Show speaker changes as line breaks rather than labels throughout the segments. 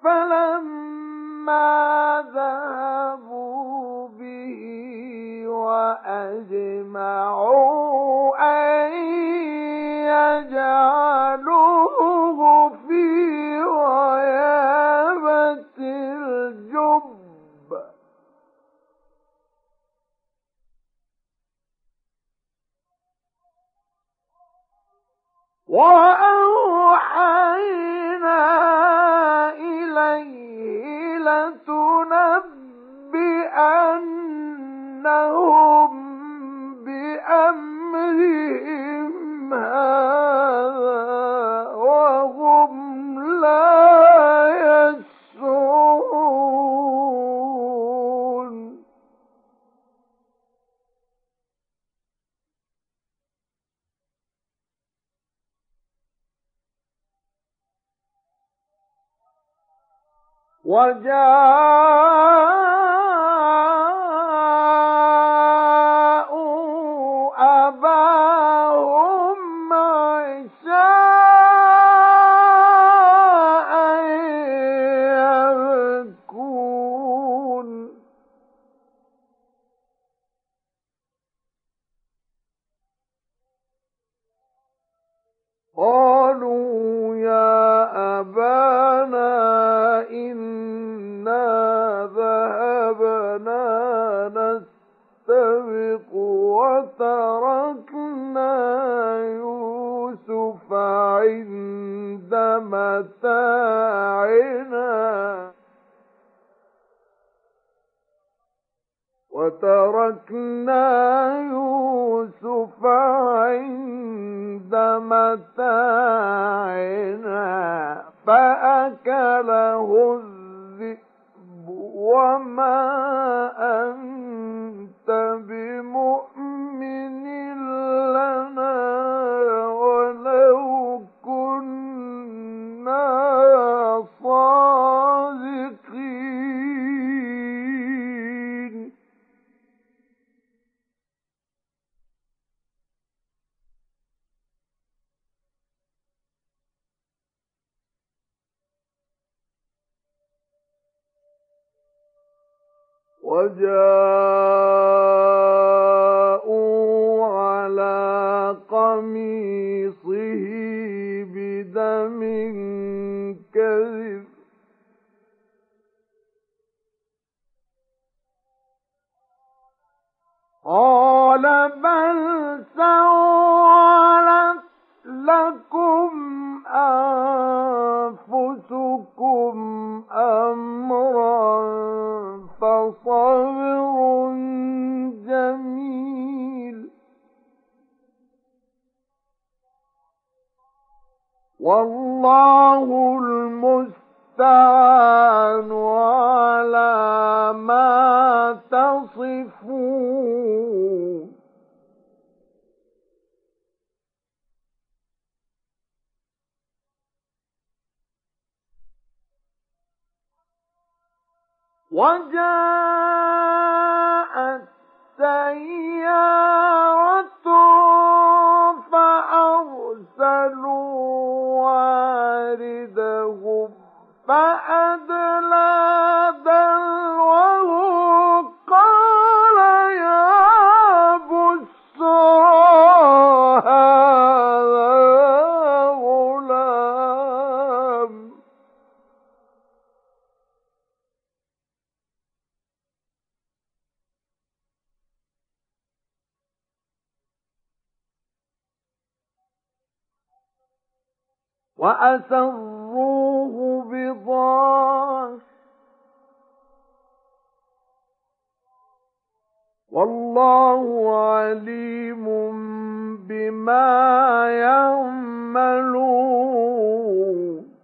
فلما ذهبوا به وأجمعوا أن يجعلوه في غيابة الجب وأوحينا إليه لتنبئنهم بأمرهم هذا وهم لا يشعرون. وجاءوا أباهم عشاء يبكون. قالوا يا أبانا إنا ذهبنا نستبق وتركنا يوسف عند متاعنا فأكله الذئب وما أنت بمؤمن لنا ولو كنا صادقين. وجاءوا على قميصه بدم كذب قال بل سولت لكم أنفسكم أمرا فصبر جميل والله المستعان على ما تصفون. وجاءت سيارة فأرسلوا واردهم فأدلى دلوه قال يا بشرى هذا غلام وأسروه بضاعة والله عليم بما يعملون.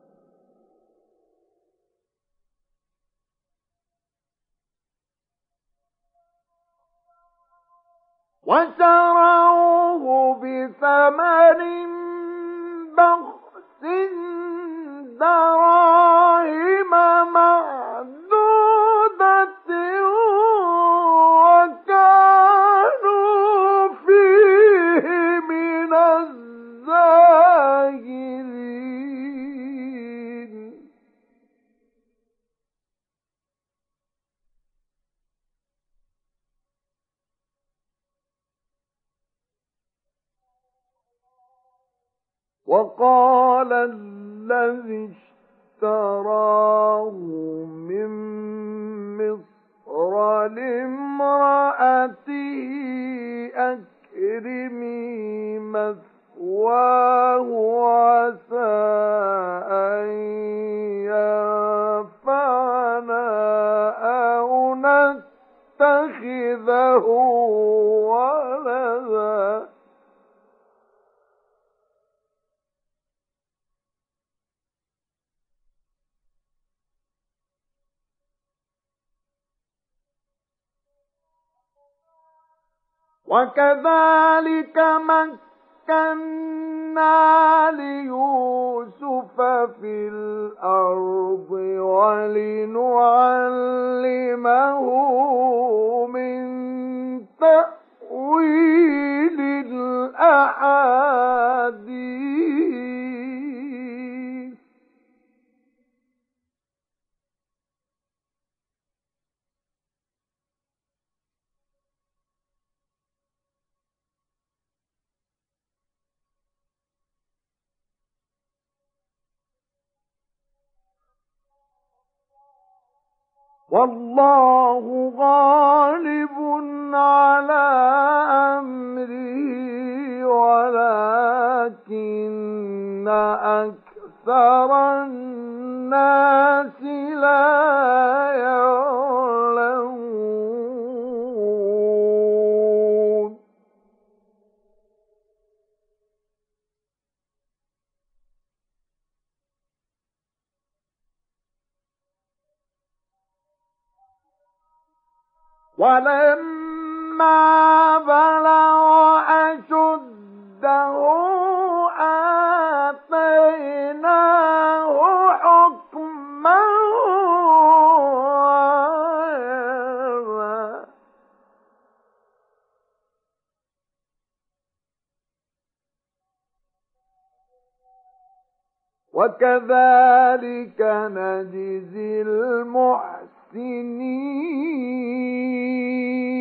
وشروه بثمن بخس دراهم معدودة وكانوا فيه من الزاهدين. وقال الذي اشتراه من مصر لامرأته أكرمي مثواه عسى أن ينفعنا أو نتخذه ولدا وكذلك مكنا ليوسف في الأرض ولنعلمه من تأويل الأحاديث والله غالب على أمره ولكن أكثر الناس لا يعلمون ولما بلغ أشده آتيناه حكما وعلما وكذلك نجزي المحسنين